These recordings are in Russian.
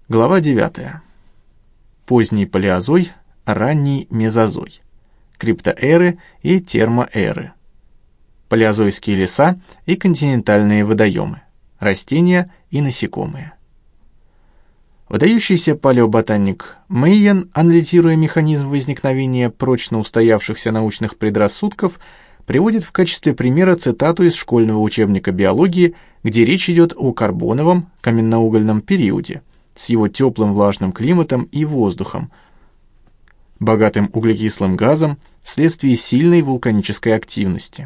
Глава 9. Поздний палеозой, ранний мезозой. Криптоэры и термоэры. Палеозойские леса и континентальные водоемы. Растения и насекомые. Выдающийся палеоботаник Мейен, анализируя механизм возникновения прочно устоявшихся научных предрассудков, приводит в качестве примера цитату из школьного учебника биологии, где речь идет о карбоновом каменноугольном периоде с его теплым влажным климатом и воздухом, богатым углекислым газом вследствие сильной вулканической активности.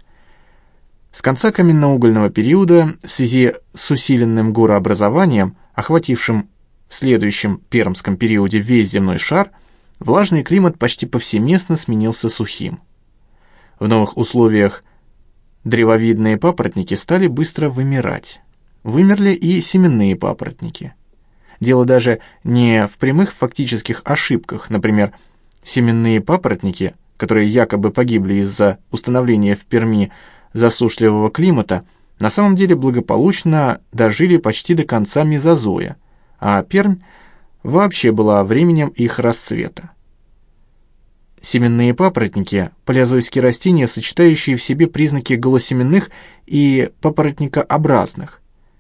С конца каменноугольного периода, в связи с усиленным горообразованием, охватившим в следующем пермском периоде весь земной шар, влажный климат почти повсеместно сменился сухим. В новых условиях древовидные папоротники стали быстро вымирать. Вымерли и семенные папоротники. Дело даже не в прямых фактических ошибках, например, семенные папоротники, которые якобы погибли из-за установления в Перми засушливого климата, на самом деле благополучно дожили почти до конца мезозоя, а Пермь вообще была временем их расцвета. Семенные папоротники – палеозойские растения, сочетающие в себе признаки голосеменных и папоротникообразных.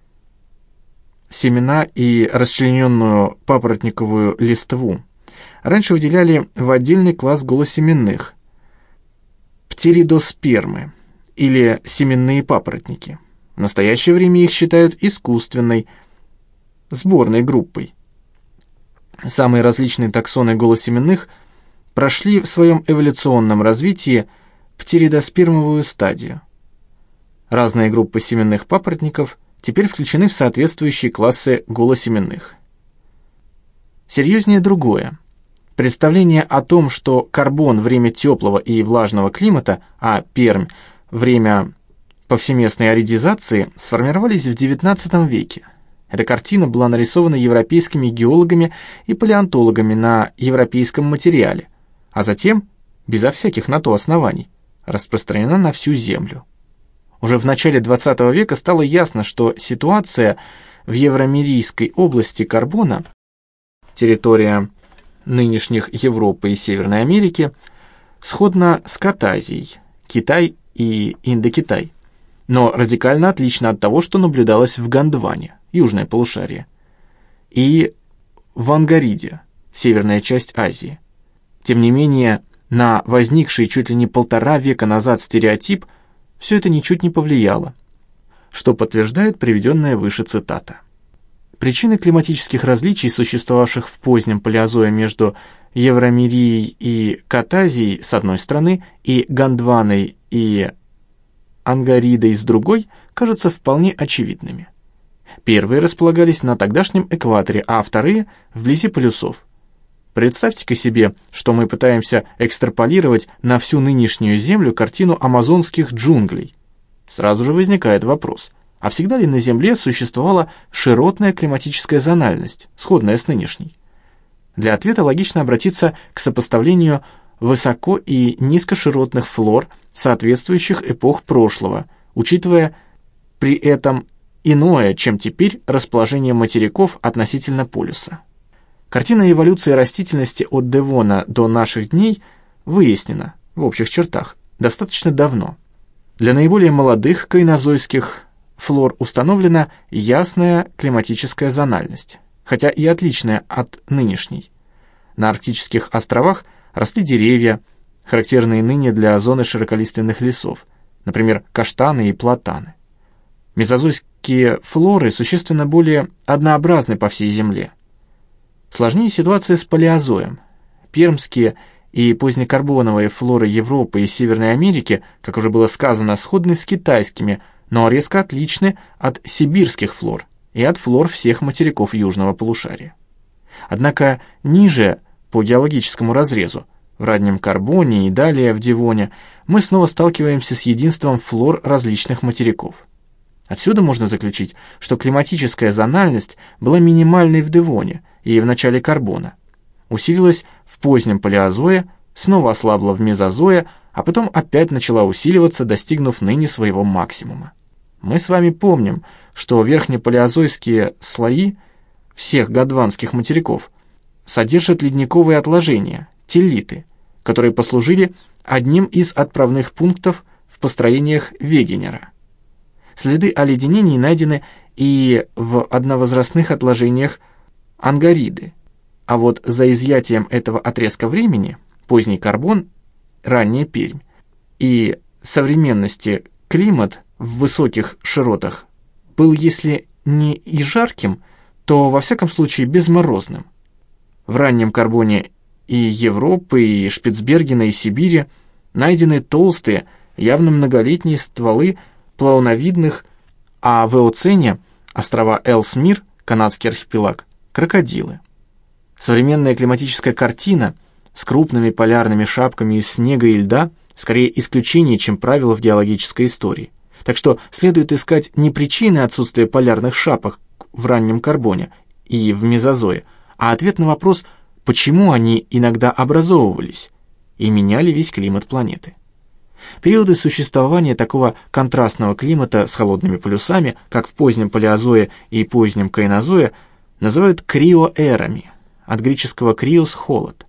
Семена и расчлененную папоротниковую листву раньше выделяли в отдельный класс голосеменных – птеридоспермы или семенные папоротники. В настоящее время их считают искусственной, сборной группой. Самые различные таксоны голосеменных прошли в своем эволюционном развитии птеридоспермовую стадию. Разные группы семенных папоротников теперь включены в соответствующие классы голосеменных. Серьезнее другое. Представление о том, что карбон – время теплого и влажного климата, а Пермь – время повсеместной аридизации, сформировались в XIX веке. Эта картина была нарисована европейскими геологами и палеонтологами на европейском материале, а затем, безо всяких на то оснований, распространена на всю Землю. Уже в начале XX века стало ясно, что ситуация в Евромерийской области Карбона, территория нынешних Европы и Северной Америки, сходна с Катазией, Китай и Индокитай, но радикально отлична от того, что наблюдалось в Гондване, южное полушарие, и в Ангариде, северная часть Азии. Тем не менее, на возникший чуть ли не 1,5 века назад стереотип все это ничуть не повлияло, что подтверждает приведенная выше цитата. Причины климатических различий, существовавших в позднем палеозое между Евромерией и Катазией с одной стороны и Гондваной и Ангаридой с другой, кажутся вполне очевидными. Первые располагались на тогдашнем экваторе, а вторые – вблизи полюсов. Представьте-ка себе, что мы пытаемся экстраполировать на всю нынешнюю Землю картину амазонских джунглей. Сразу же возникает вопрос, а всегда ли на Земле существовала широтная климатическая зональность, сходная с нынешней? Для ответа логично обратиться к сопоставлению высоко- и низкоширотных флор соответствующих эпох прошлого, учитывая при этом иное, чем теперь, расположение материков относительно полюса. Картина эволюции растительности от Девона до наших дней выяснена, в общих чертах, достаточно давно. Для наиболее молодых кайнозойских флор установлена ясная климатическая зональность, хотя и отличная от нынешней. На арктических островах росли деревья, характерные ныне для зоны широколиственных лесов, например, каштаны и платаны. Мезозойские флоры существенно более однообразны по всей Земле. Сложнее ситуация с палеозоем. Пермские и позднекарбоновые флоры Европы и Северной Америки, как уже было сказано, сходны с китайскими, но резко отличны от сибирских флор и от флор всех материков южного полушария. Однако ниже по геологическому разрезу, в раннем Карбоне и далее в Девоне, мы снова сталкиваемся с единством флор различных материков. Отсюда можно заключить, что климатическая зональность была минимальной в Девоне и в начале Карбона, усилилась в позднем палеозое, снова ослабла в мезозое, а потом опять начала усиливаться, достигнув ныне своего максимума. Мы с вами помним, что верхнепалеозойские слои всех гондванских материков, содержат ледниковые отложения, теллиты, которые послужили одним из отправных пунктов в построениях Вегенера. Следы оледенений найдены и в одновозрастных отложениях Ангариды, а вот за изъятием этого отрезка времени, поздний Карбон, ранняя Пермь, и современности климат в высоких широтах был, если не и жарким, то, во всяком случае, безморозным. В раннем Карбоне и Европы, и Шпицбергена, и Сибири найдены толстые, явно многолетние стволы плавновидных, а в Эоцене острова Элсмир, канадский архипелаг, крокодилы. Современная климатическая картина с крупными полярными шапками из снега и льда скорее исключение, чем правило в геологической истории. Так что следует искать не причины отсутствия полярных шапок в раннем Карбоне и в мезозое, а ответ на вопрос, почему они иногда образовывались и меняли весь климат планеты. Периоды существования такого контрастного климата с холодными полюсами, как в позднем Палеозое и позднем Кайнозое, называют криоэрами, от греческого «криос» — холод.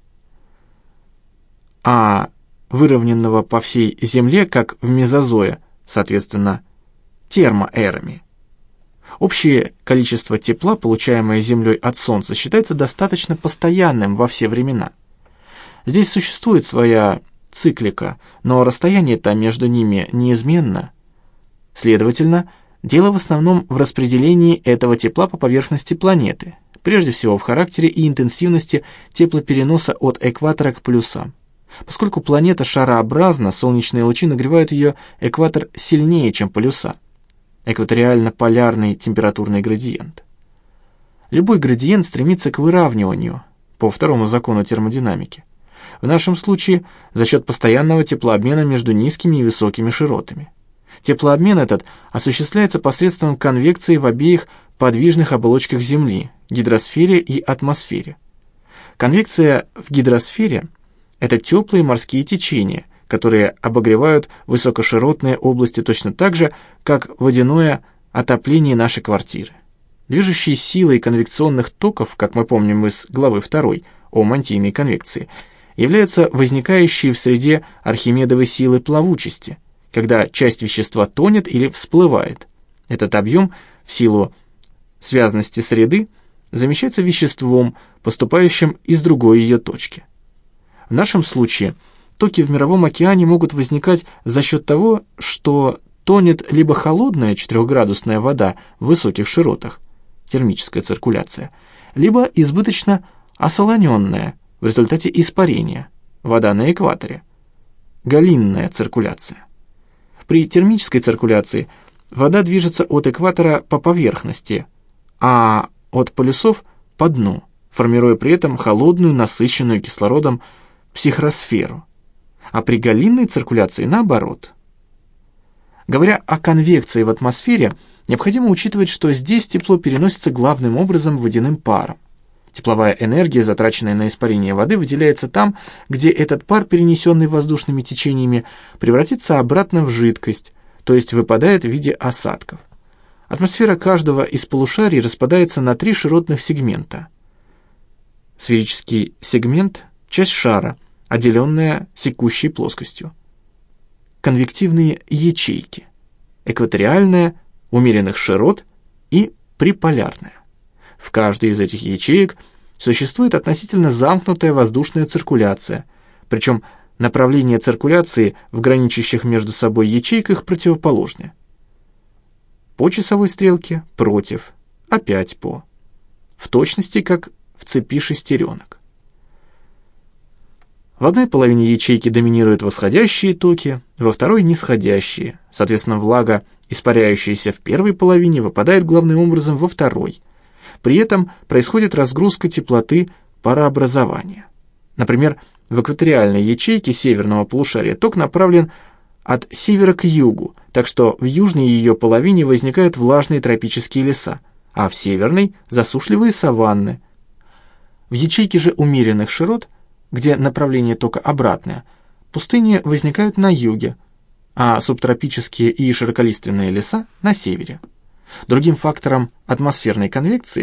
А выровненного по всей Земле, как в мезозое, соответственно, термоэрами. Общее количество тепла, получаемое Землей от Солнца, считается достаточно постоянным во все времена. Здесь существует своя циклика, но расстояние-то между ними неизменно. Следовательно, дело в основном в распределении этого тепла по поверхности планеты, прежде всего в характере и интенсивности теплопереноса от экватора к полюсам. Поскольку планета шарообразна, солнечные лучи нагревают ее экватор сильнее, чем полюса. Экваториально-полярный температурный градиент. Любой градиент стремится к выравниванию по второму закону термодинамики. В нашем случае за счет постоянного теплообмена между низкими и высокими широтами. Теплообмен этот осуществляется посредством конвекции в обеих подвижных оболочках Земли, гидросфере и атмосфере. Конвекция в гидросфере – это теплые морские течения, которые обогревают высокоширотные области точно так же, как водяное отопление нашей квартиры. Движущей силой конвекционных токов, как мы помним из главы 2 о мантийной конвекции, являются возникающие в среде Архимедовой силы плавучести, когда часть вещества тонет или всплывает. Этот объем в силу связности среды замещается веществом, поступающим из другой ее точки. В нашем случае токи в мировом океане могут возникать за счет того, что тонет либо холодная 4-градусная вода в высоких широтах, термическая циркуляция, либо избыточно осолоненная в результате испарения, вода на экваторе, галинная циркуляция. При термической циркуляции вода движется от экватора по поверхности, а от полюсов по дну, формируя при этом холодную, насыщенную кислородом психросферу, а при галинной циркуляции наоборот. Говоря о конвекции в атмосфере, необходимо учитывать, что здесь тепло переносится главным образом водяным паром. Тепловая энергия, затраченная на испарение воды, выделяется там, где этот пар, перенесенный воздушными течениями, превратится обратно в жидкость, то есть выпадает в виде осадков. Атмосфера каждого из полушарий распадается на 3 широтных сегмента. Сферический сегмент – часть шара, отделенная секущей плоскостью. Конвективные ячейки – экваториальная, умеренных широт и приполярная. В каждой из этих ячеек существует относительно замкнутая воздушная циркуляция, причем направление циркуляции в граничащих между собой ячейках противоположны. По часовой стрелке – против, опять по. В точности, как в цепи шестеренок. В одной половине ячейки доминируют восходящие токи, во второй – нисходящие. Соответственно, влага, испаряющаяся в первой половине, выпадает главным образом во второй. При этом происходит разгрузка теплоты парообразования. Например, в экваториальной ячейке северного полушария ток направлен от севера к югу, так что в южной ее половине возникают влажные тропические леса, а в северной – засушливые саванны. В ячейке же умеренных широт, где направление тока обратное, пустыни возникают на юге, а субтропические и широколиственные леса – на севере. Другим фактором атмосферной конвекции,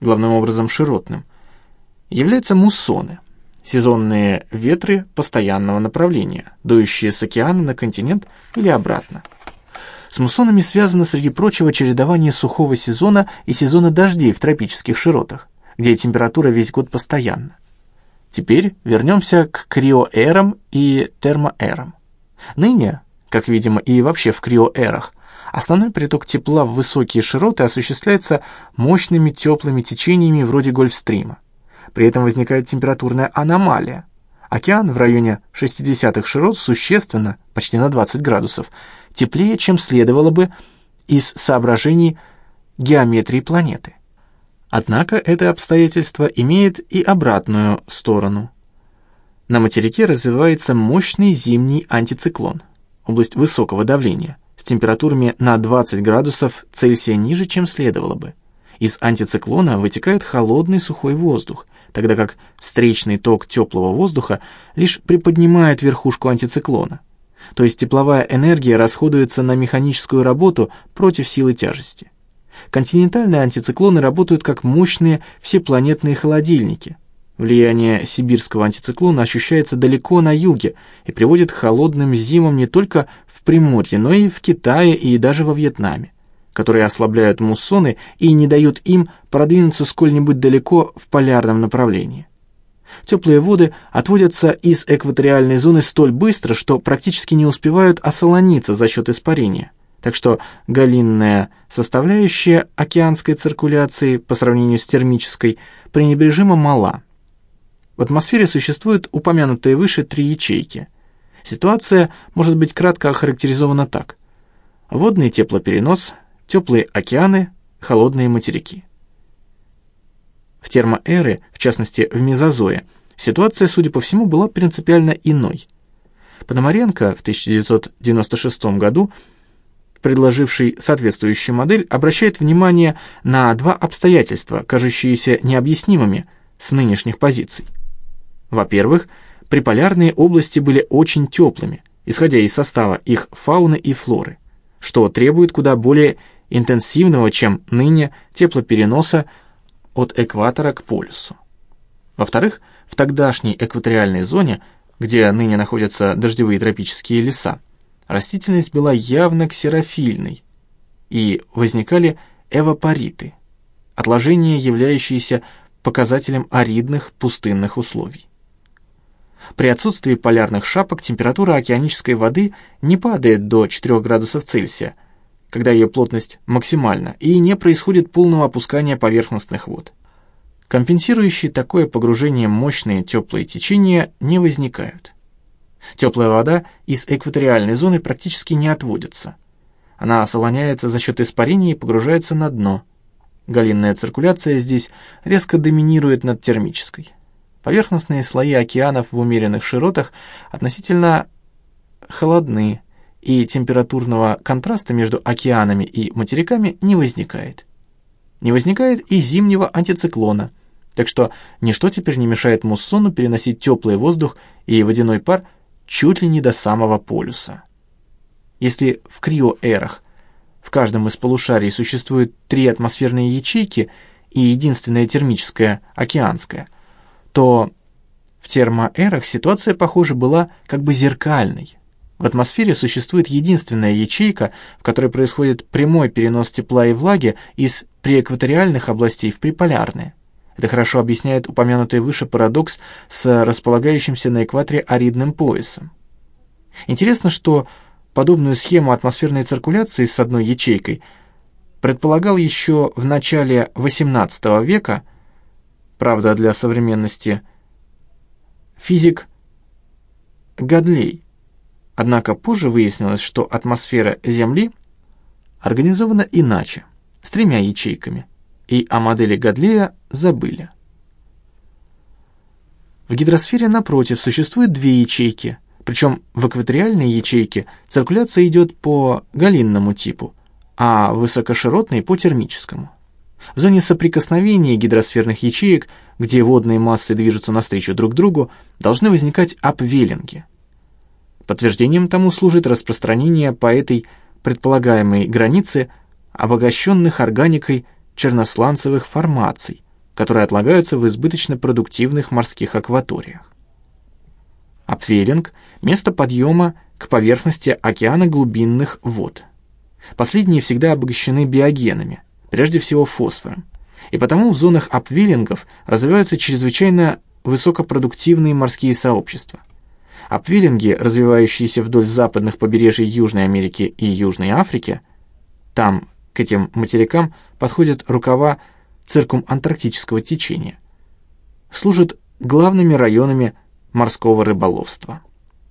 главным образом широтным, являются муссоны, сезонные ветры постоянного направления, дующие с океана на континент или обратно. С муссонами связано, среди прочего, чередование сухого сезона и сезона дождей в тропических широтах, где температура весь год постоянна. Теперь вернемся к криоэрам и термоэрам. Ныне, как видимо и вообще в криоэрах, основной приток тепла в высокие широты осуществляется мощными теплыми течениями вроде Гольфстрима. При этом возникает температурная аномалия. Океан в районе 60-х широт существенно, почти на 20 градусов, теплее, чем следовало бы из соображений геометрии планеты. Однако это обстоятельство имеет и обратную сторону. На материке развивается мощный зимний антициклон, область высокого давления, с температурами на 20 градусов Цельсия ниже, чем следовало бы. Из антициклона вытекает холодный сухой воздух, тогда как встречный ток теплого воздуха лишь приподнимает верхушку антициклона. То есть тепловая энергия расходуется на механическую работу против силы тяжести. Континентальные антициклоны работают как мощные всепланетные холодильники. Влияние сибирского антициклона ощущается далеко на юге и приводит к холодным зимам не только в Приморье, но и в Китае и даже во Вьетнаме, которые ослабляют муссоны и не дают им продвинуться сколь-нибудь далеко в полярном направлении. Теплые воды отводятся из экваториальной зоны столь быстро, что практически не успевают осолониться за счет испарения, так что галинная составляющая океанской циркуляции по сравнению с термической пренебрежимо мала. В атмосфере существуют упомянутые выше 3 ячейки. Ситуация может быть кратко охарактеризована так: водный теплоперенос, теплые океаны, холодные материки. В термоэры, в частности в мезозое, ситуация, судя по всему, была принципиально иной. Пономаренко в 1996 году, предложивший соответствующую модель, обращает внимание на 2 обстоятельства, кажущиеся необъяснимыми с нынешних позиций. Во-первых, приполярные области были очень теплыми, исходя из состава их фауны и флоры, что требует куда более интенсивного, чем ныне, теплопереноса от экватора к полюсу. Во-вторых, в тогдашней экваториальной зоне, где ныне находятся дождевые тропические леса, растительность была явно ксерофильной, и возникали эвапориты, отложения, являющиеся показателем аридных пустынных условий. При отсутствии полярных шапок температура океанической воды не падает до 4 градусов Цельсия, когда ее плотность максимальна, и не происходит полного опускания поверхностных вод. Компенсирующие такое погружение мощные теплые течения не возникают. Теплая вода из экваториальной зоны практически не отводится. Она осолоняется за счет испарения и погружается на дно. Галинная циркуляция здесь резко доминирует над термической. Поверхностные слои океанов в умеренных широтах относительно холодны, и температурного контраста между океанами и материками не возникает. Не возникает и зимнего антициклона, так что ничто теперь не мешает муссону переносить теплый воздух и водяной пар чуть ли не до самого полюса. Если в криоэрах в каждом из полушарий существует 3 атмосферные ячейки и единственная термическая, океанская, то в термоэрах ситуация, похоже, была как бы зеркальной. В атмосфере существует единственная ячейка, в которой происходит прямой перенос тепла и влаги из преэкваториальных областей в приполярные. Это хорошо объясняет упомянутый выше парадокс с располагающимся на экваторе аридным поясом. Интересно, что подобную схему атмосферной циркуляции с одной ячейкой предполагал еще в начале XVIII века, правда, для современности, физик Гадлей. Однако позже выяснилось, что атмосфера Земли организована иначе, с 3 ячейками, и о модели Гадлея забыли. В гидросфере, напротив, существует 2 ячейки, причем в экваториальной ячейке циркуляция идет по галинному типу, а в высокоширотной по термическому. В зоне соприкосновения гидросферных ячеек, где водные массы движутся навстречу друг другу, должны возникать апвеллинги. Подтверждением тому служит распространение по этой предполагаемой границе обогащенных органикой черносланцевых формаций, которые отлагаются в избыточно продуктивных морских акваториях. Апвеллинг – место подъема к поверхности океана глубинных вод. Последние всегда обогащены биогенами, прежде всего фосфором, и потому в зонах апвеллингов развиваются чрезвычайно высокопродуктивные морские сообщества. Апвеллинги, развивающиеся вдоль западных побережий Южной Америки и Южной Африки, там к этим материкам подходят рукава циркумантарктического течения, служат главными районами морского рыболовства.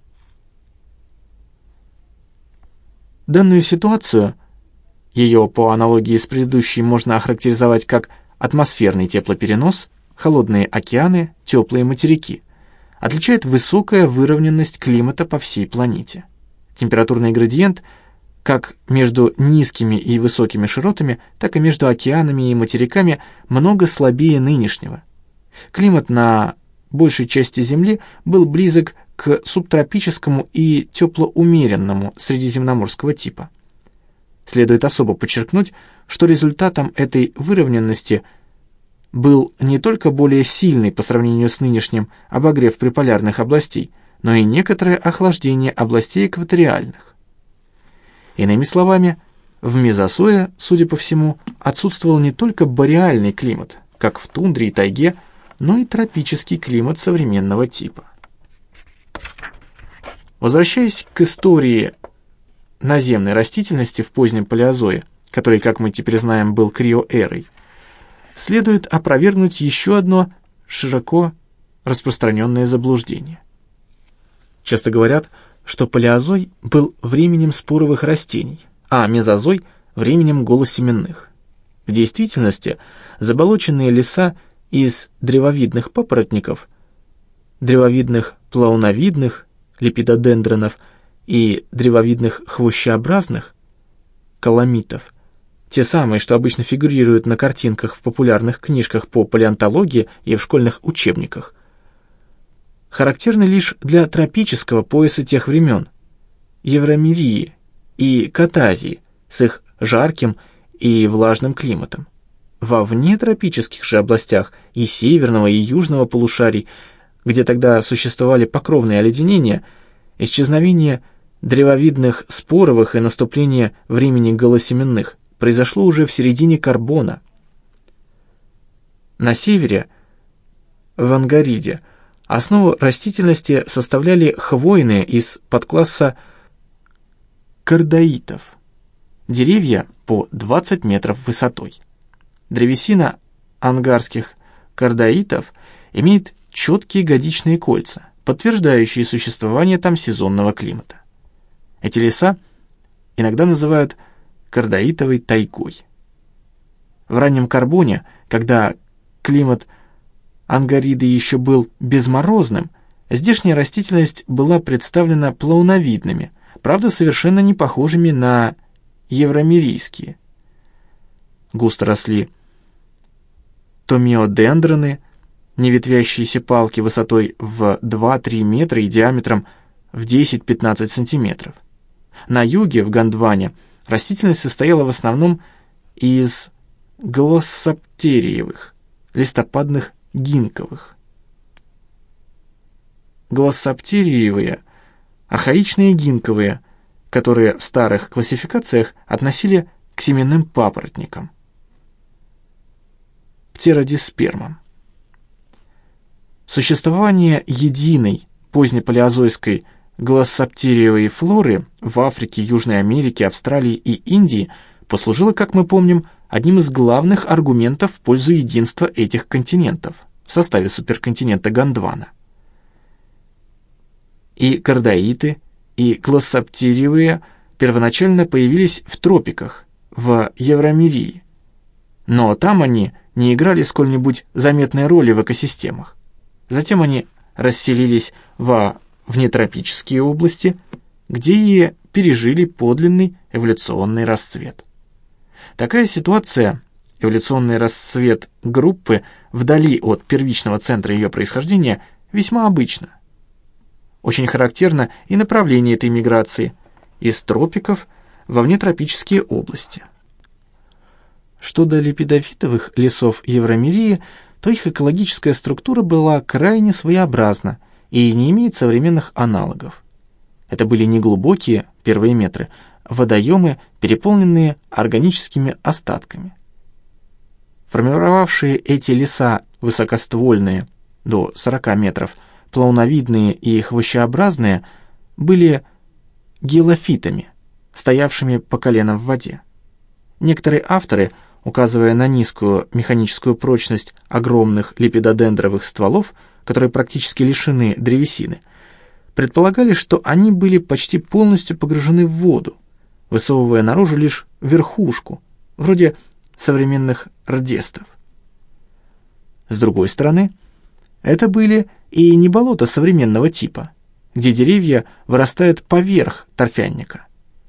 Данную ситуацию, ее по аналогии с предыдущей можно охарактеризовать как атмосферный теплоперенос, холодные океаны, теплые материки, отличает высокая выровненность климата по всей планете. Температурный градиент как между низкими и высокими широтами, так и между океанами и материками много слабее нынешнего. Климат на большей части Земли был близок к субтропическому и теплоумеренному средиземноморского типа. Следует особо подчеркнуть, что результатом этой выровненности был не только более сильный по сравнению с нынешним обогрев приполярных областей, но и некоторое охлаждение областей экваториальных. Иными словами, в мезосое, судя по всему, отсутствовал не только бореальный климат, как в тундре и тайге, но и тропический климат современного типа. Возвращаясь к истории наземной растительности в позднем палеозое, который, как мы теперь знаем, был криоэрой, следует опровергнуть еще одно широко распространенное заблуждение. Часто говорят, что палеозой был временем споровых растений, а мезозой – временем голосеменных. В действительности заболоченные леса из древовидных папоротников, древовидных плауновидных, лепидодендронов и древовидных хвощеобразных, каламитов, те самые, что обычно фигурируют на картинках в популярных книжках по палеонтологии и в школьных учебниках, характерны лишь для тропического пояса тех времен, Евромерии и Катазии с их жарким и влажным климатом. Во внетропических же областях и северного, и южного полушарий, где тогда существовали покровные оледенения, исчезновение древовидных споровых и наступление времени голосеменных произошло уже в середине Карбона. На севере, в Ангариде, основу растительности составляли хвойные из подкласса кардаитов, деревья по 20 метров высотой. Древесина ангарских кардаитов имеет четкие годичные кольца, подтверждающие существование там сезонного климата. Эти леса иногда называют кардаитовой тайгой. В раннем Карбоне, когда климат Ангариды еще был безморозным, здешняя растительность была представлена плауновидными, правда, совершенно не похожими на евромерийские. Густо росли томиодендроны, неветвящиеся палки высотой в 2-3 метра и диаметром в 10-15 сантиметров. На юге, в Гондване, растительность состояла в основном из глоссоптериевых, листопадных гинковых. Глоссоптериевые, архаичные гинковые, которые в старых классификациях относили к семенным папоротникам, птеродиспермам. Существование единой позднепалеозойской глоссоптериевой флоры в Африке, Южной Америке, Австралии и Индии послужило, как мы помним, одним из главных аргументов в пользу единства этих континентов в составе суперконтинента Гондвана. И кардаиты, и глоссоптериевые первоначально появились в тропиках, в Евромерии, но там они не играли сколь-нибудь заметной роли в экосистемах. Затем они расселились во внетропические области, где и пережили подлинный эволюционный расцвет. Такая ситуация, эволюционный расцвет группы вдали от первичного центра ее происхождения, весьма обычна. Очень характерно и направление этой миграции из тропиков во внетропические области. Что до лепидофитовых лесов Евромерии, то их экологическая структура была крайне своеобразна и не имеет современных аналогов. Это были неглубокие, первые метры, водоемы, переполненные органическими остатками. Формировавшие эти леса высокоствольные, до 40 метров, плавновидные и хвощеобразные, были гелофитами, стоявшими по колено в воде. Некоторые авторы, указывая на низкую механическую прочность огромных лепидодендровых стволов, которые практически лишены древесины, предполагали, что они были почти полностью погружены в воду, высовывая наружу лишь верхушку, вроде современных рдестов. С другой стороны, это были и не болота современного типа, где деревья вырастают поверх торфяника.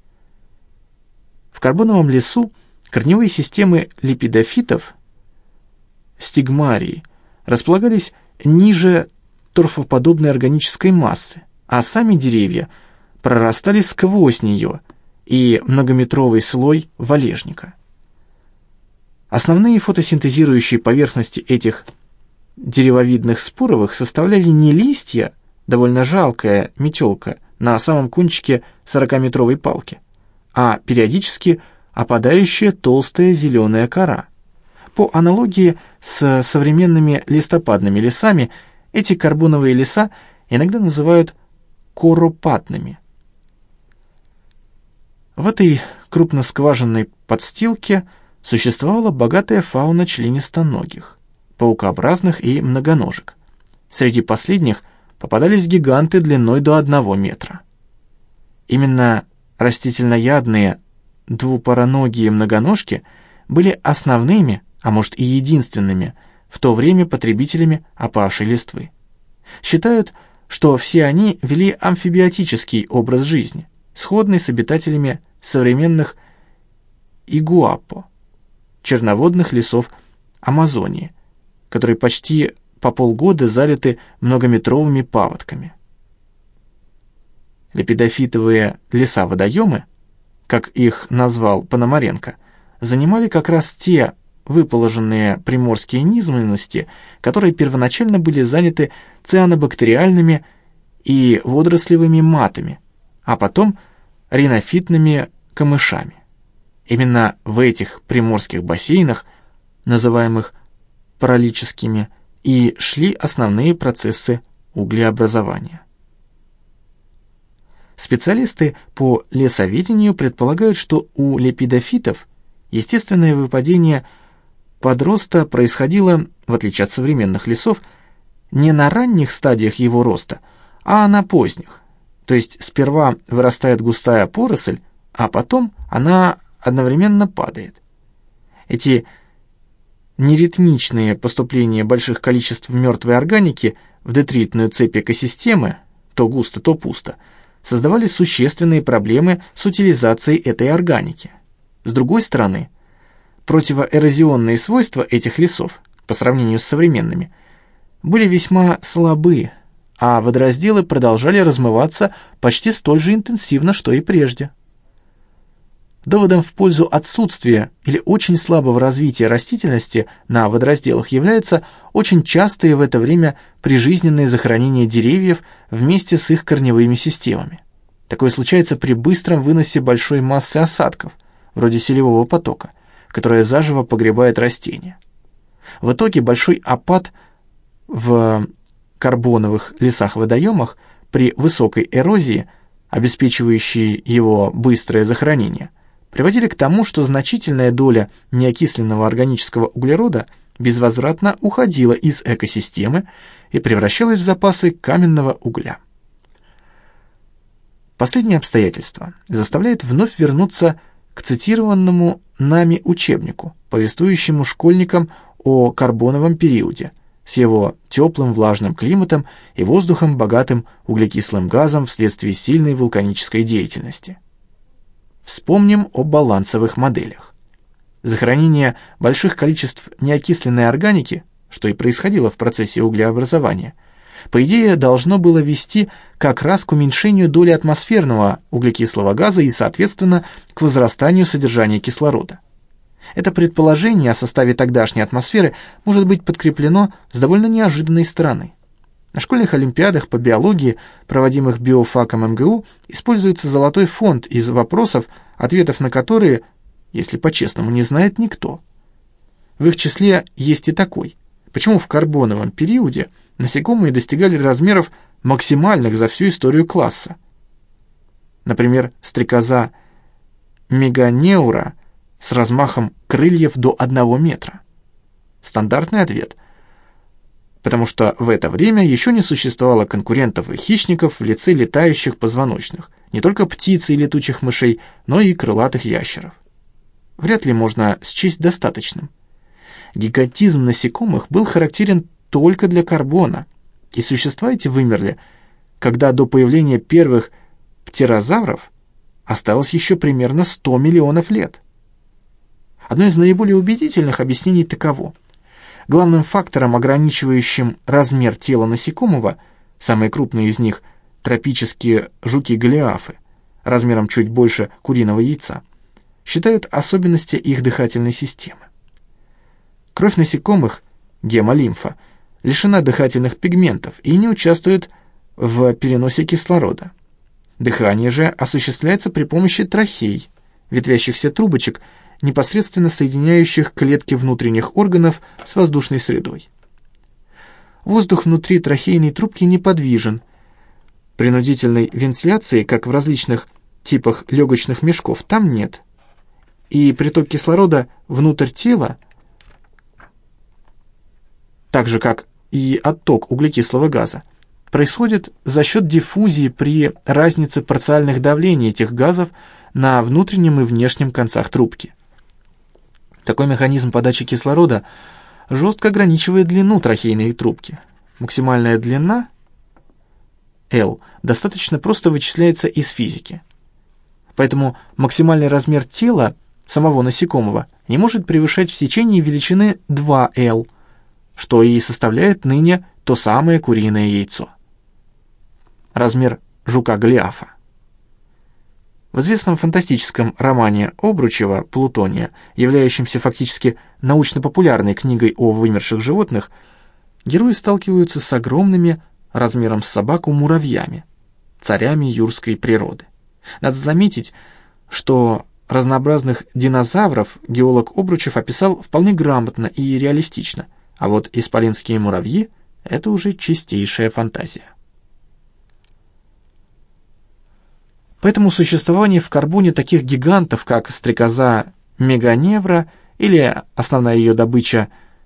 В карбоновом лесу корневые системы липидофитов, стигмарии, располагались ниже торфоподобной органической массы, а сами деревья прорастали сквозь нее и многометровый слой валежника. Основные фотосинтезирующие поверхности этих деревовидных споровых составляли не листья, довольно жалкая метелка на самом кончике 40-метровой палки, а периодически опадающая толстая зеленая кора. По аналогии с современными листопадными лесами, эти карбоновые леса иногда называют коропатными. В этой крупноскважинной подстилке существовала богатая фауна членистоногих, паукообразных и многоножек. Среди последних попадались гиганты длиной до 1 метра. Именно растительноядные двупароногие многоножки были основными, а может и единственными, в то время потребителями опавшей листвы. Считают, что все они вели амфибиотический образ жизни, сходный с обитателями современных игуапо, черноводных лесов Амазонии, которые почти по полгода залиты многометровыми паводками. Лепидофитовые леса-водоемы, как их назвал Пономаренко, занимали как раз те выположенные приморские низменности, которые первоначально были заняты цианобактериальными и водорослевыми матами, а потом ринофитными камышами. Именно в этих приморских бассейнах, называемых паралическими, и шли основные процессы углеобразования. Специалисты по лесоведению предполагают, что у лепидофитов естественное выпадение подроста происходило, в отличие от современных лесов, не на ранних стадиях его роста, а на поздних. То есть сперва вырастает густая поросль, а потом она одновременно падает. Эти неритмичные поступления больших количеств мертвой органики в детритную цепь экосистемы, то густо, то пусто, создавали существенные проблемы с утилизацией этой органики. С другой стороны, противоэрозионные свойства этих лесов, по сравнению с современными, были весьма слабы, а водоразделы продолжали размываться почти столь же интенсивно, что и прежде. Доводом в пользу отсутствия или очень слабого развития растительности на водоразделах является очень частое в это время прижизненное захоронение деревьев вместе с их корневыми системами. Такое случается при быстром выносе большой массы осадков, вроде селевого потока, которая заживо погребает растения. В итоге большой опад в карбоновых лесах-водоемах при высокой эрозии, обеспечивающей его быстрое захоронение, приводили к тому, что значительная доля неокисленного органического углерода безвозвратно уходила из экосистемы и превращалась в запасы каменного угля. Последнее обстоятельство заставляет вновь вернуться к цитированному нами учебнику, повествующему школьникам о карбоновом периоде, с его теплым влажным климатом и воздухом, богатым углекислым газом вследствие сильной вулканической деятельности. Вспомним о балансовых моделях. Захоронение больших количеств неокисленной органики, что и происходило в процессе углеобразования, по идее должно было вести как раз к уменьшению доли атмосферного углекислого газа и, соответственно, к возрастанию содержания кислорода. Это предположение о составе тогдашней атмосферы может быть подкреплено с довольно неожиданной стороны. На школьных олимпиадах по биологии, проводимых биофаком МГУ, используется золотой фонд из вопросов, ответов на которые, если по-честному, не знает никто. В их числе есть и такой: почему в карбоновом периоде насекомые достигали размеров максимальных за всю историю класса? Например, стрекоза меганеура с размахом крыльев до 1 метра. Стандартный ответ: потому что в это время еще не существовало конкурентов и хищников в лице летающих позвоночных, не только птиц и летучих мышей, но и крылатых ящеров. Вряд ли можно счесть достаточным. Гигантизм насекомых был характерен только для карбона, и существа эти вымерли, когда до появления первых птерозавров осталось еще примерно 100 миллионов лет. Одно из наиболее убедительных объяснений таково: главным фактором, ограничивающим размер тела насекомого, самые крупные из них — тропические жуки-голиафы, размером чуть больше куриного яйца, считают особенности их дыхательной системы. Кровь насекомых, гемолимфа, лишена дыхательных пигментов и не участвует в переносе кислорода. Дыхание же осуществляется при помощи трахей, ветвящихся трубочек, непосредственно соединяющих клетки внутренних органов с воздушной средой. Воздух внутри трахейной трубки неподвижен. Принудительной вентиляции, как в различных типах легочных мешков, там нет. И приток кислорода внутрь тела, так же как и отток углекислого газа, происходит за счет диффузии при разнице парциальных давлений этих газов на внутреннем и внешнем концах трубки. Такой механизм подачи кислорода жестко ограничивает длину трахейной трубки. Максимальная длина L достаточно просто вычисляется из физики. Поэтому максимальный размер тела самого насекомого не может превышать в сечении величины 2L, что и составляет ныне то самое куриное яйцо. Размер жука-голиафа. В известном фантастическом романе Обручева «Плутония», являющемся фактически научно-популярной книгой о вымерших животных, герои сталкиваются с огромными, размером с собаку, муравьями, царями юрской природы. Надо заметить, что разнообразных динозавров геолог Обручев описал вполне грамотно и реалистично, а вот исполинские муравьи — это уже чистейшая фантазия. Поэтому существование в карбоне таких гигантов, как стрекоза меганевра или основная ее добыча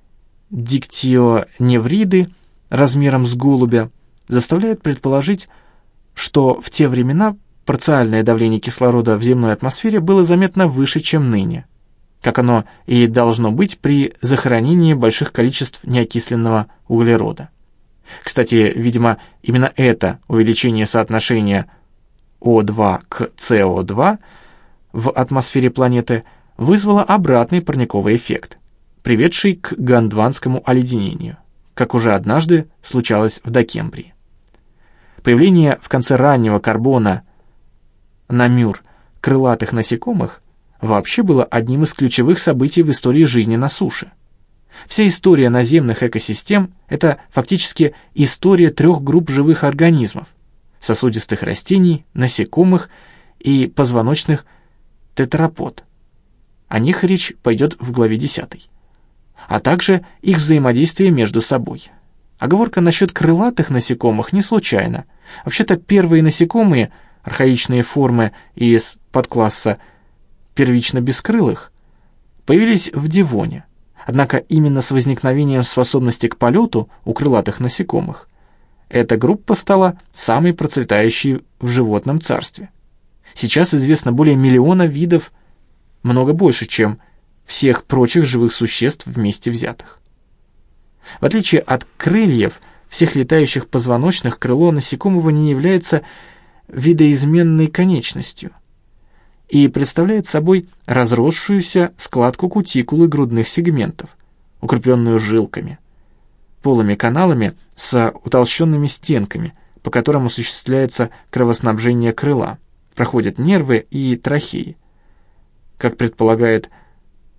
диктионевриды размером с голубя, заставляет предположить, что в те времена парциальное давление кислорода в земной атмосфере было заметно выше, чем ныне, как оно и должно быть при захоронении больших количеств неокисленного углерода. Кстати, видимо, именно это увеличение соотношения О2 к СО2 в атмосфере планеты вызвало обратный парниковый эффект, приведший к гондванскому оледенению, как уже однажды случалось в Докембрии. Появление в конце раннего карбона на Мюр крылатых насекомых вообще было одним из ключевых событий в истории жизни на суше. Вся история наземных экосистем — это фактически история 3 групп живых организмов: сосудистых растений, насекомых и позвоночных тетрапод. О них речь пойдет в главе 10, а также их взаимодействие между собой. Оговорка насчет крылатых насекомых не случайна. Вообще-то первые насекомые, архаичные формы из подкласса первично бескрылых, появились в Девоне. Однако именно с возникновением способности к полету у крылатых насекомых эта группа стала самой процветающей в животном царстве. Сейчас известно более 1 миллиона видов, много больше, чем всех прочих живых существ вместе взятых. В отличие от крыльев всех летающих позвоночных, крыло насекомого не является видоизменной конечностью и представляет собой разросшуюся складку кутикулы грудных сегментов, укрепленную жилками, полыми каналами с утолщенными стенками, по которым осуществляется кровоснабжение крыла, проходят нервы и трахеи. Как предполагает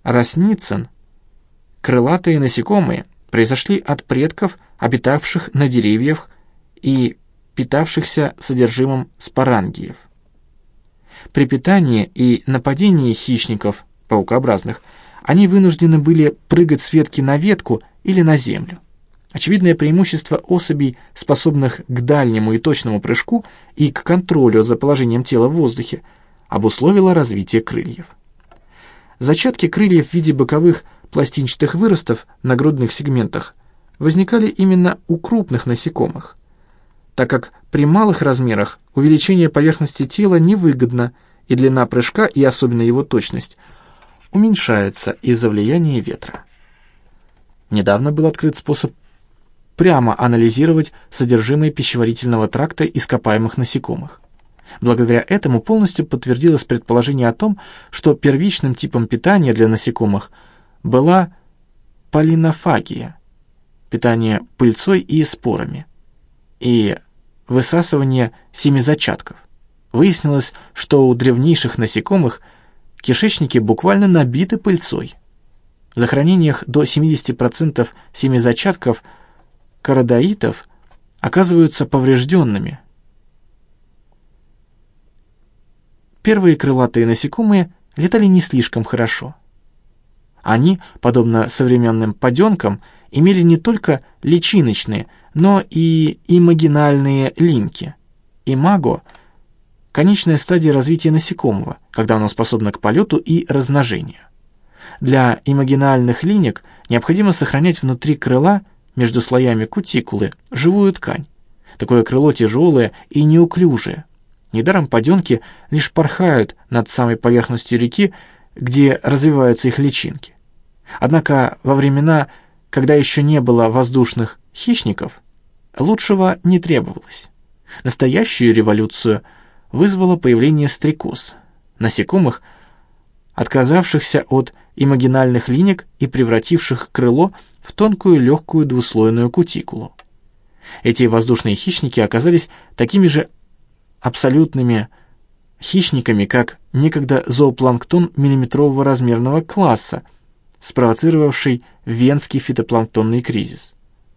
Росницын, крылатые насекомые произошли от предков, обитавших на деревьях и питавшихся содержимым спорангиев. При питании и нападении хищников, паукообразных, они вынуждены были прыгать с ветки на ветку или на землю. Очевидное преимущество особей, способных к дальнему и точному прыжку и к контролю за положением тела в воздухе, обусловило развитие крыльев. Зачатки крыльев в виде боковых пластинчатых выростов на грудных сегментах возникали именно у крупных насекомых, так как при малых размерах увеличение поверхности тела невыгодно, и длина прыжка, и особенно его точность, уменьшается из-за влияния ветра. Недавно был открыт способ прямо анализировать содержимое пищеварительного тракта ископаемых насекомых. Благодаря этому полностью подтвердилось предположение о том, что первичным типом питания для насекомых была полинофагия, питание пыльцой и спорами, и высасывание семизачатков. Выяснилось, что у древнейших насекомых кишечники буквально набиты пыльцой. В захоронениях до 70% семизачатков кародоитов оказываются поврежденными. Первые крылатые насекомые летали не слишком хорошо. Они, подобно современным подёнкам, имели не только личиночные, но и имагинальные линьки. Имаго – конечная стадия развития насекомого, когда оно способно к полету и размножению. Для имагинальных линек необходимо сохранять внутри крыла, между слоями кутикулы, живую ткань. Такое крыло тяжелое и неуклюжее. Недаром подёнки лишь порхают над самой поверхностью реки, где развиваются их личинки. Однако во времена, когда еще не было воздушных хищников, лучшего не требовалось. Настоящую революцию вызвало появление стрекоз, насекомых, отказавшихся от имагинальных линек и превративших крыло в тонкую легкую двуслойную кутикулу. Эти воздушные хищники оказались такими же абсолютными хищниками, как некогда зоопланктон миллиметрового размерного класса, спровоцировавший Венский фитопланктонный кризис.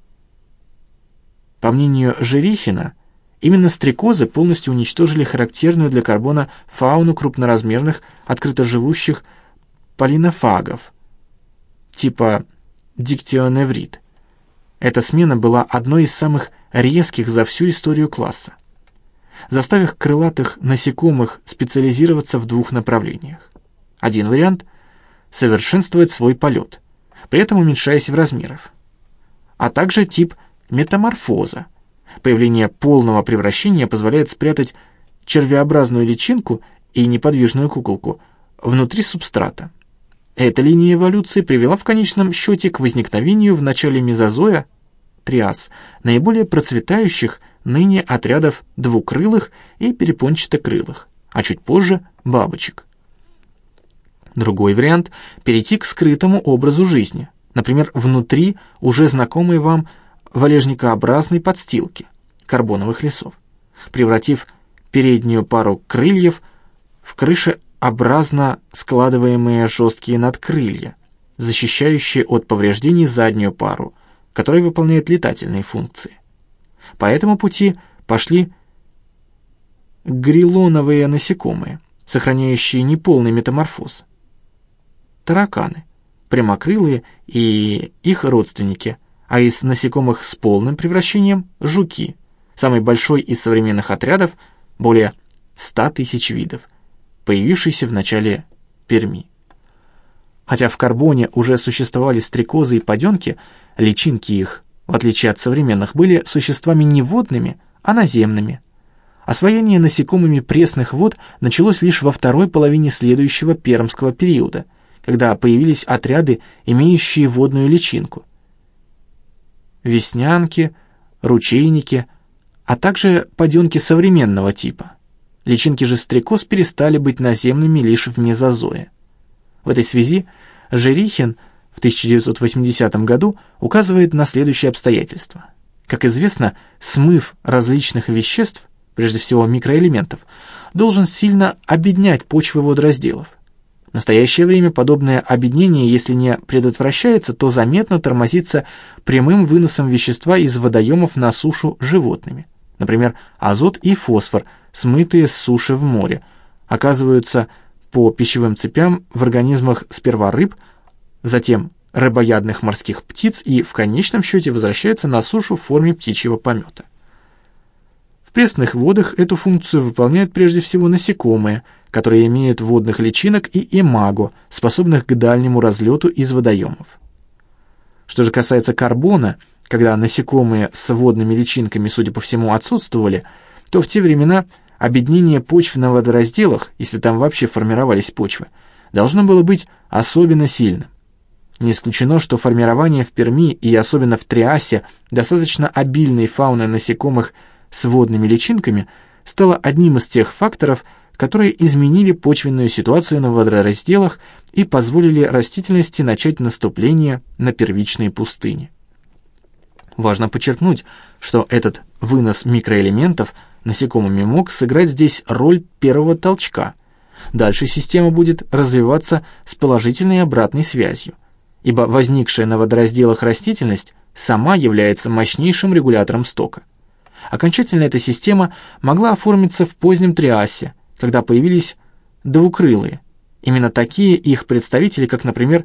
По мнению Жерихина, именно стрекозы полностью уничтожили характерную для карбона фауну крупноразмерных открытоживущих полинофагов типа диктионеврит. Эта смена была одной из самых резких за всю историю класса, заставив крылатых насекомых специализироваться в двух направлениях. Один вариант — совершенствовать свой полет, при этом уменьшаясь в размерах, а также тип метаморфоза. Появление полного превращения позволяет спрятать червеобразную личинку и неподвижную куколку внутри субстрата. Эта линия эволюции привела в конечном счете к возникновению в начале мезозоя, триас, наиболее процветающих ныне отрядов двукрылых и перепончатокрылых, а чуть позже — бабочек. Другой вариант — перейти к скрытому образу жизни, например, внутри уже знакомой вам валежникообразной подстилки карбоновых лесов, превратив переднюю пару крыльев в крышеобразно складываемые жесткие надкрылья, защищающие от повреждений заднюю пару, которая выполняет летательные функции. По этому пути пошли грилоновые насекомые, сохраняющие неполный метаморфоз, тараканы, прямокрылые и их родственники, а из насекомых с полным превращением — жуки, самый большой из современных отрядов, более 100 тысяч видов, появившийся в начале Перми. Хотя в карбоне уже существовали стрекозы и подёнки, личинки их, в отличие от современных, были существами не водными, а наземными. Освоение насекомыми пресных вод началось лишь во второй половине следующего пермского периода, когда появились отряды, имеющие водную личинку. Веснянки, ручейники, а также подёнки современного типа. Личинки же стрекоз перестали быть наземными лишь в мезозое. В этой связи Жерихин в 1980 году указывает на следующее обстоятельство. Как известно, смыв различных веществ, прежде всего микроэлементов, должен сильно обеднять почвы водоразделов. В настоящее время подобное обеднение, если не предотвращается, то заметно тормозится прямым выносом вещества из водоемов на сушу животными. Например, азот и фосфор, смытые с суши в море, оказываются по пищевым цепям в организмах сперва рыб, затем рыбоядных морских птиц и в конечном счете возвращаются на сушу в форме птичьего помета. В пресных водах эту функцию выполняют прежде всего насекомые, которые имеют водных личинок и имаго, способных к дальнему разлету из водоемов. Что же касается карбона, когда насекомые с водными личинками, судя по всему, отсутствовали, то в те времена обеднение почв на водоразделах, если там вообще формировались почвы, должно было быть особенно сильным. Не исключено, что формирование в Перми и особенно в Триасе достаточно обильной фауны насекомых с водными личинками стало одним из тех факторов, которые изменили почвенную ситуацию на водоразделах и позволили растительности начать наступление на первичные пустыни. Важно подчеркнуть, что этот вынос микроэлементов насекомыми мог сыграть здесь роль первого толчка. Дальше система будет развиваться с положительной и обратной связью, ибо возникшая на водоразделах растительность сама является мощнейшим регулятором стока. Окончательно эта система могла оформиться в позднем Триасе, когда появились двукрылые, именно такие их представители, как, например,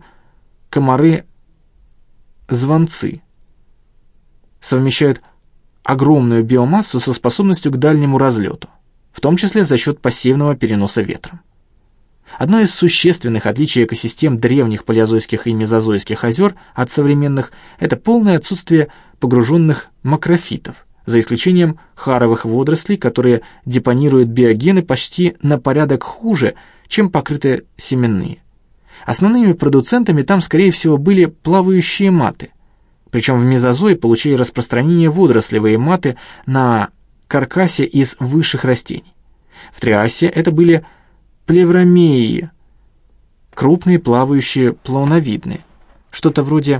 комары-звонцы, совмещают огромную биомассу со способностью к дальнему разлету, в том числе за счет пассивного переноса ветром. Одно из существенных отличий экосистем древних палеозойских и мезозойских озер от современных – это полное отсутствие погруженных макрофитов, за исключением харовых водорослей, которые депонируют биогены почти на порядок хуже, чем покрытые семенные. Основными продуцентами там, скорее всего, были плавающие маты, причем в мезозое получили распространение водорослевые маты на каркасе из высших растений. В Триасе это были плевромеи, крупные плавающие плавновидные, что-то вроде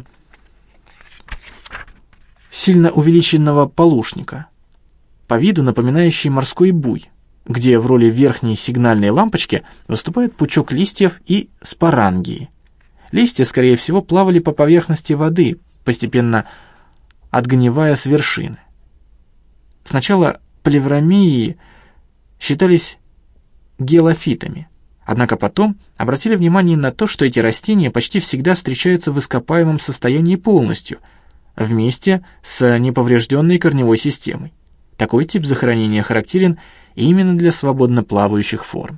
сильно увеличенного полушника, по виду напоминающий морской буй, где в роли верхней сигнальной лампочки выступает пучок листьев и спорангии. Листья, скорее всего, плавали по поверхности воды, постепенно отгнивая с вершины. Сначала плевромеи считались гелофитами, однако потом обратили внимание на то, что эти растения почти всегда встречаются в ископаемом состоянии полностью, вместе с неповрежденной корневой системой. Такой тип захоронения характерен именно для свободно плавающих форм.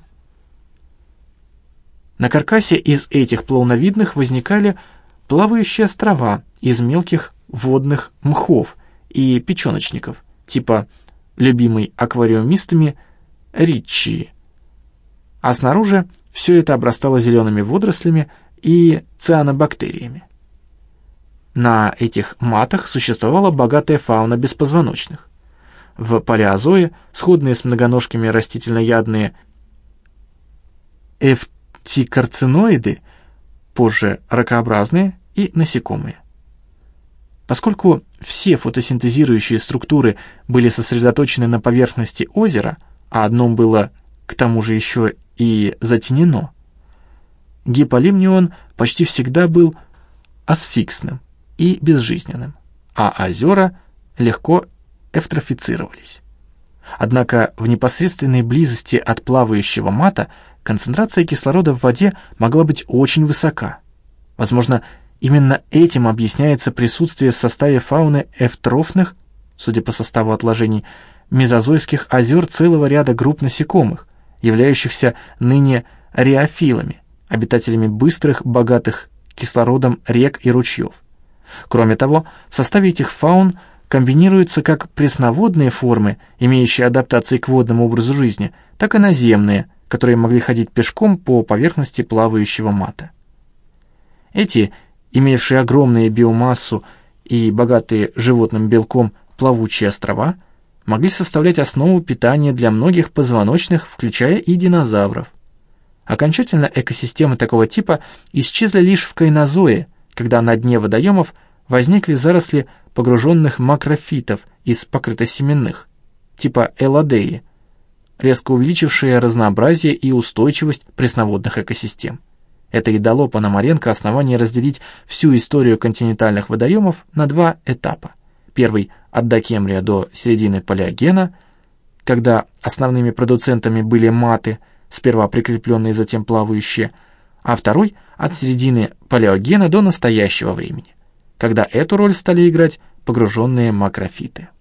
На каркасе из этих плавновидных возникали плавающие острова из мелких водных мхов и печеночников, типа любимой аквариумистами риччии. А снаружи все это обрастало зелеными водорослями и цианобактериями. На этих матах существовала богатая фауна беспозвоночных. В палеозое сходные с многоножками растительноядные эфтикарциноиды, позже ракообразные и насекомые. Поскольку все фотосинтезирующие структуры были сосредоточены на поверхности озера, а одно было к тому же еще и затенено, гиполимнион почти всегда был асфиксным и безжизненным, а озера легко эвтрофицировались. Однако в непосредственной близости от плавающего мата концентрация кислорода в воде могла быть очень высока. Возможно, именно этим объясняется присутствие в составе фауны эвтрофных, судя по составу отложений, мезозойских озер целого ряда групп насекомых, являющихся ныне риофилами, обитателями быстрых, богатых кислородом рек и ручьев. Кроме того, в составе этих фаун комбинируются как пресноводные формы, имеющие адаптации к водному образу жизни, так и наземные, которые могли ходить пешком по поверхности плавающего мата. Эти, имевшие огромную биомассу и богатые животным белком плавучие острова, могли составлять основу питания для многих позвоночных, включая и динозавров. Окончательно экосистемы такого типа исчезли лишь в кайнозое, когда на дне водоемов возникли заросли погруженных макрофитов из покрытосеменных, типа элладеи, резко увеличившие разнообразие и устойчивость пресноводных экосистем. Это и дало Пономаренко основание разделить всю историю континентальных водоемов на два этапа. Первый – от Докембрия до середины Палеогена, когда основными продуцентами были маты, сперва прикрепленные, затем плавающие, а второй – от середины Палеогена до настоящего времени, когда эту роль стали играть погруженные макрофиты.